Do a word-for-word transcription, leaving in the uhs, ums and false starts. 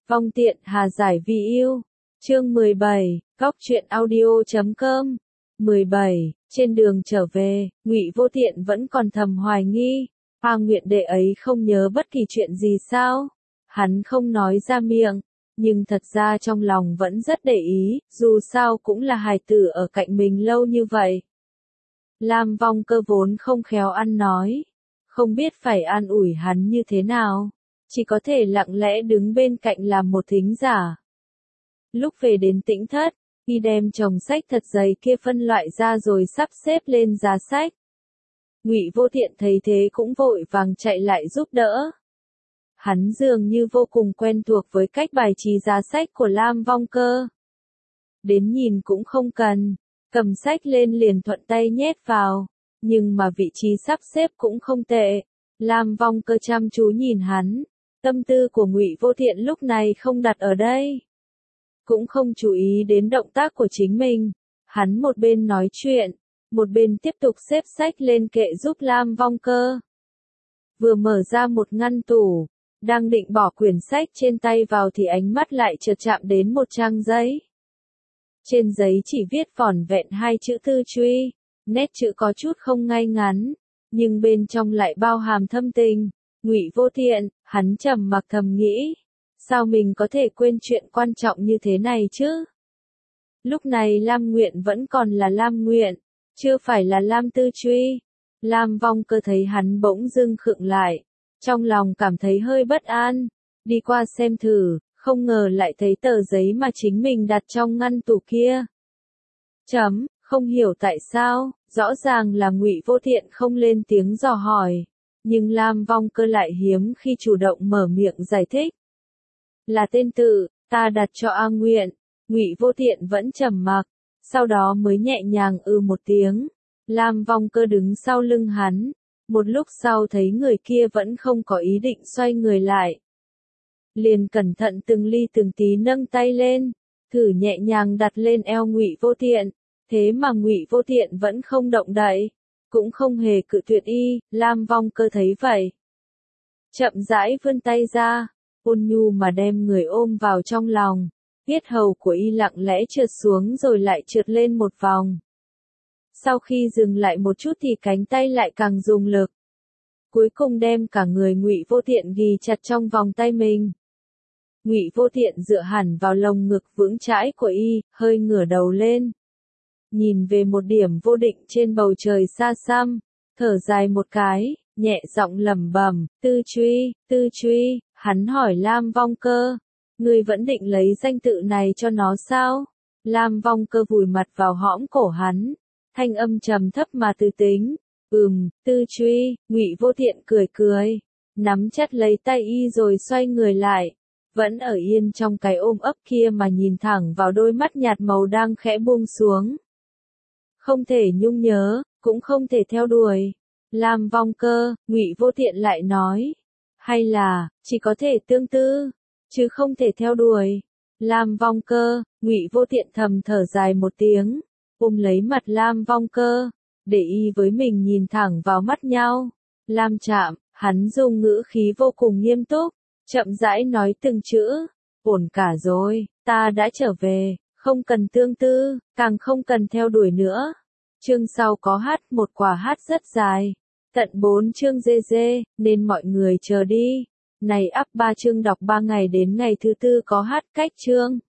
Vong tiện hà giải vì yêu. Chương mười bảy, góc truyện audio chấm com. mười bảy, trên đường trở về, Ngụy Vô Tiện vẫn còn thầm hoài nghi, Hoa Nguyện đệ ấy không nhớ bất kỳ chuyện gì sao? Hắn không nói ra miệng, nhưng thật ra trong lòng vẫn rất để ý, dù sao cũng là hài tử ở cạnh mình lâu như vậy. Lam Vong Cơ vốn không khéo ăn nói, không biết phải an ủi hắn như thế nào, chỉ có thể lặng lẽ đứng bên cạnh làm một thính giả. Lúc về đến Tĩnh Thất, y đem chồng sách thật dày kia phân loại ra rồi sắp xếp lên giá sách. Ngụy Vô Tiện thấy thế cũng vội vàng chạy lại giúp đỡ. Hắn dường như vô cùng quen thuộc với cách bài trí giá sách của Lam Vong Cơ. Đến nhìn cũng không cần, cầm sách lên liền thuận tay nhét vào, nhưng mà vị trí sắp xếp cũng không tệ. Lam Vong Cơ chăm chú nhìn hắn, tâm tư của Ngụy Vô Tiện lúc này không đặt ở đây. Cũng không chú ý đến động tác của chính mình, hắn một bên nói chuyện, một bên tiếp tục xếp sách lên kệ giúp Lam Vong Cơ. Vừa mở ra một ngăn tủ, đang định bỏ quyển sách trên tay vào thì ánh mắt lại chợt chạm đến một trang giấy. Trên giấy chỉ viết vỏn vẹn hai chữ Tư Truy, nét chữ có chút không ngay ngắn, nhưng bên trong lại bao hàm thâm tình. Ngụy Vô Tiện, hắn trầm mặc thầm nghĩ, sao mình có thể quên chuyện quan trọng như thế này chứ? Lúc này Lam Nguyện vẫn còn là Lam Nguyện, chưa phải là Lam Tư Truy. Lam Vong Cơ thấy hắn bỗng dưng khựng lại, trong lòng cảm thấy hơi bất an, đi qua xem thử, không ngờ lại thấy tờ giấy mà chính mình đặt trong ngăn tủ kia. Chấm, không hiểu tại sao, rõ ràng là Ngụy Vô Tiện không lên tiếng dò hỏi, nhưng Lam Vong Cơ lại hiếm khi chủ động mở miệng giải thích. Là tên tự, ta đặt cho A Nguyện. Ngụy Vô Tiện vẫn trầm mặc, sau đó mới nhẹ nhàng ư một tiếng. Lam Vong Cơ đứng sau lưng hắn, một lúc sau thấy người kia vẫn không có ý định xoay người lại. Liền cẩn thận từng ly từng tí nâng tay lên, thử nhẹ nhàng đặt lên eo Ngụy Vô Tiện, thế mà Ngụy Vô Tiện vẫn không động đậy, cũng không hề cự tuyệt y. Lam Vong Cơ thấy vậy, chậm rãi vươn tay ra, ôn nhu mà đem người ôm vào trong lòng. Yết hầu của y lặng lẽ trượt xuống rồi lại trượt lên một vòng. Sau khi dừng lại một chút thì cánh tay lại càng dùng lực. Cuối cùng đem cả người Ngụy Vô Tiện ghì chặt trong vòng tay mình. Ngụy Vô Tiện dựa hẳn vào lồng ngực vững chãi của y, hơi ngửa đầu lên. Nhìn về một điểm vô định trên bầu trời xa xăm, thở dài một cái, nhẹ giọng lẩm bẩm, Tư Truy, Tư Truy. Hắn hỏi Lam Vong Cơ, ngươi vẫn định lấy danh tự này cho nó sao? Lam Vong Cơ vùi mặt vào hõm cổ hắn, thanh âm trầm thấp mà tư tính, ừm, Tư Truy. Ngụy Vô Tiện cười cười, nắm chặt lấy tay y rồi xoay người lại, vẫn ở yên trong cái ôm ấp kia mà nhìn thẳng vào đôi mắt nhạt màu đang khẽ buông xuống. Không thể nhung nhớ, cũng không thể theo đuổi. Lam Vong Cơ, Ngụy Vô Tiện lại nói, hay là, chỉ có thể tương tư, chứ không thể theo đuổi. Lam Vong Cơ, Ngụy Vô Tiện thầm thở dài một tiếng, ôm lấy mặt Lam Vong Cơ, để y với mình nhìn thẳng vào mắt nhau. Lam Trạm, hắn dùng ngữ khí vô cùng nghiêm túc, chậm rãi nói từng chữ, ổn cả rồi, ta đã trở về, không cần tương tư, càng không cần theo đuổi nữa. Chương sau có hát một quả hát rất dài. Tận bốn chương dê dê, nên mọi người chờ đi. Này up ba chương đọc ba ngày đến ngày thứ tư có hát cách chương.